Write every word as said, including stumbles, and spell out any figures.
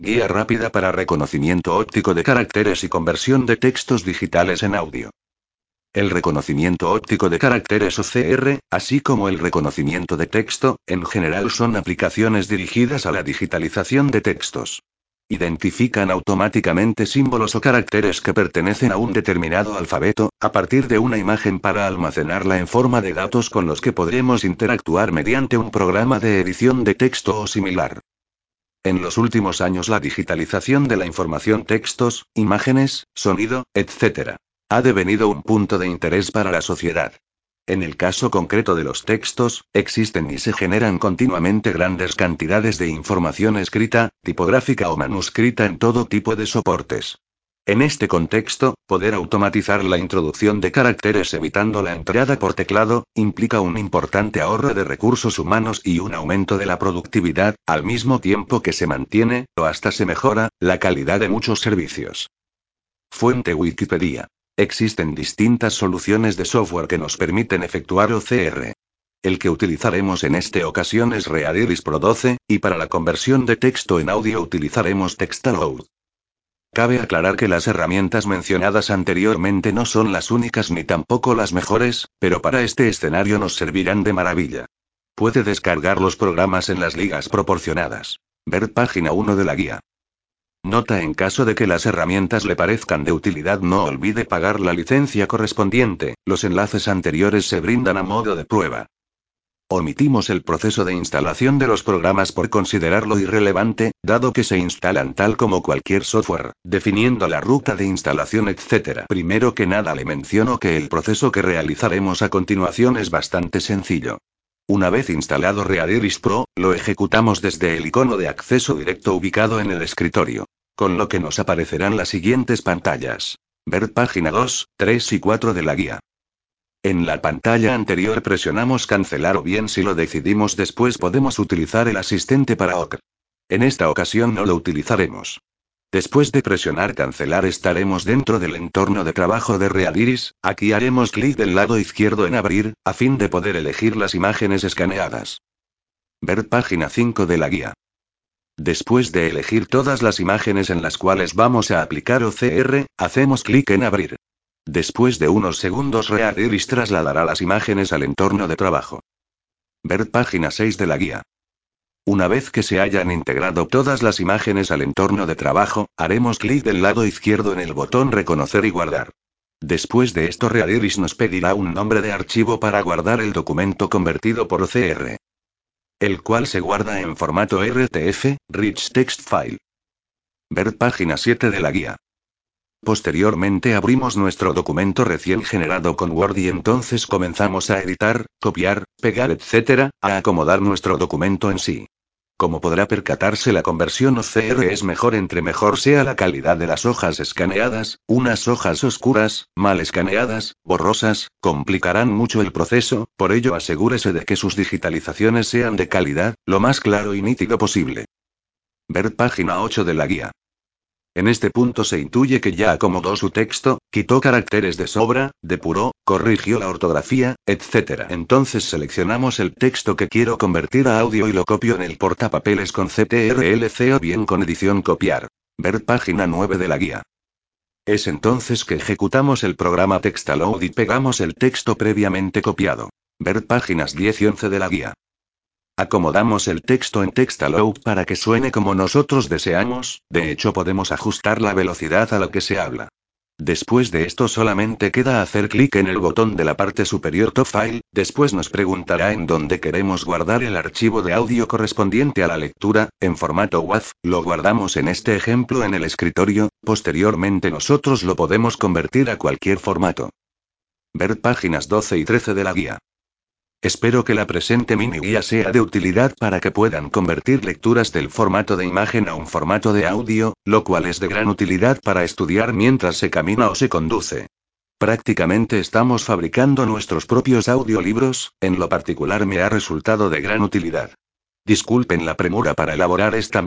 Guía rápida para reconocimiento óptico de caracteres y conversión de textos digitales en audio. El reconocimiento óptico de caracteres o C R, así como el reconocimiento de texto, en general son aplicaciones dirigidas a la digitalización de textos. Identifican automáticamente símbolos o caracteres que pertenecen a un determinado alfabeto, a partir de una imagen para almacenarla en forma de datos con los que podremos interactuar mediante un programa de edición de texto o similar. En los últimos años la digitalización de la información, textos, imágenes, sonido, etcétera, ha devenido un punto de interés para la sociedad. En el caso concreto de los textos, existen y se generan continuamente grandes cantidades de información escrita, tipográfica o manuscrita en todo tipo de soportes. En este contexto, poder automatizar la introducción de caracteres evitando la entrada por teclado, implica un importante ahorro de recursos humanos y un aumento de la productividad, al mismo tiempo que se mantiene, o hasta se mejora, la calidad de muchos servicios. Fuente Wikipedia. Existen distintas soluciones de software que nos permiten efectuar O C R. El que utilizaremos en esta ocasión es Readiris Pro doce, y para la conversión de texto en audio utilizaremos Textaloud. Cabe aclarar que las herramientas mencionadas anteriormente no son las únicas ni tampoco las mejores, pero para este escenario nos servirán de maravilla. Puede descargar los programas en las ligas proporcionadas. Ver página uno de la guía. Nota: en caso de que las herramientas le parezcan de utilidad, no olvide pagar la licencia correspondiente, los enlaces anteriores se brindan a modo de prueba. Omitimos el proceso de instalación de los programas por considerarlo irrelevante, dado que se instalan tal como cualquier software, definiendo la ruta de instalación, etcétera. Primero que nada le menciono que el proceso que realizaremos a continuación es bastante sencillo. Una vez instalado Readiris Pro, lo ejecutamos desde el icono de acceso directo ubicado en el escritorio. Con lo que nos aparecerán las siguientes pantallas. Ver página dos, tres y cuatro de la guía. En la pantalla anterior presionamos cancelar, o bien si lo decidimos después podemos utilizar el asistente para O C R. En esta ocasión no lo utilizaremos. Después de presionar cancelar estaremos dentro del entorno de trabajo de Readiris, aquí haremos clic del lado izquierdo en abrir, a fin de poder elegir las imágenes escaneadas. Ver página cinco de la guía. Después de elegir todas las imágenes en las cuales vamos a aplicar O C R, hacemos clic en abrir. Después de unos segundos Readiris trasladará las imágenes al entorno de trabajo. Ver página seis de la guía. Una vez que se hayan integrado todas las imágenes al entorno de trabajo, haremos clic del lado izquierdo en el botón Reconocer y guardar. Después de esto Readiris nos pedirá un nombre de archivo para guardar el documento convertido por O C R, el cual se guarda en formato R T F, Rich Text File. Ver página siete de la guía. Posteriormente abrimos nuestro documento recién generado con Word y entonces comenzamos a editar, copiar, pegar, etcétera, a acomodar nuestro documento en sí. Como podrá percatarse, la conversión O C R es mejor entre mejor sea la calidad de las hojas escaneadas. Unas hojas oscuras, mal escaneadas, borrosas, complicarán mucho el proceso, por ello asegúrese de que sus digitalizaciones sean de calidad, lo más claro y nítido posible. Ver página ocho de la guía. En este punto se intuye que ya acomodó su texto, quitó caracteres de sobra, depuró, corrigió la ortografía, etcétera. Entonces seleccionamos el texto que quiero convertir a audio y lo copio en el portapapeles con control C o bien con edición copiar. Ver página nueve de la guía. Es entonces que ejecutamos el programa Textaloud y pegamos el texto previamente copiado. Ver páginas diez y once de la guía. Acomodamos el texto en Textaloud para que suene como nosotros deseamos, de hecho podemos ajustar la velocidad a la que se habla. Después de esto solamente queda hacer clic en el botón de la parte superior Top File, después nos preguntará en dónde queremos guardar el archivo de audio correspondiente a la lectura, en formato W A V, lo guardamos en este ejemplo en el escritorio, posteriormente nosotros lo podemos convertir a cualquier formato. Ver páginas doce y trece de la guía. Espero que la presente mini guía sea de utilidad para que puedan convertir lecturas del formato de imagen a un formato de audio, lo cual es de gran utilidad para estudiar mientras se camina o se conduce. Prácticamente estamos fabricando nuestros propios audiolibros, en lo particular me ha resultado de gran utilidad. Disculpen la premura para elaborar esta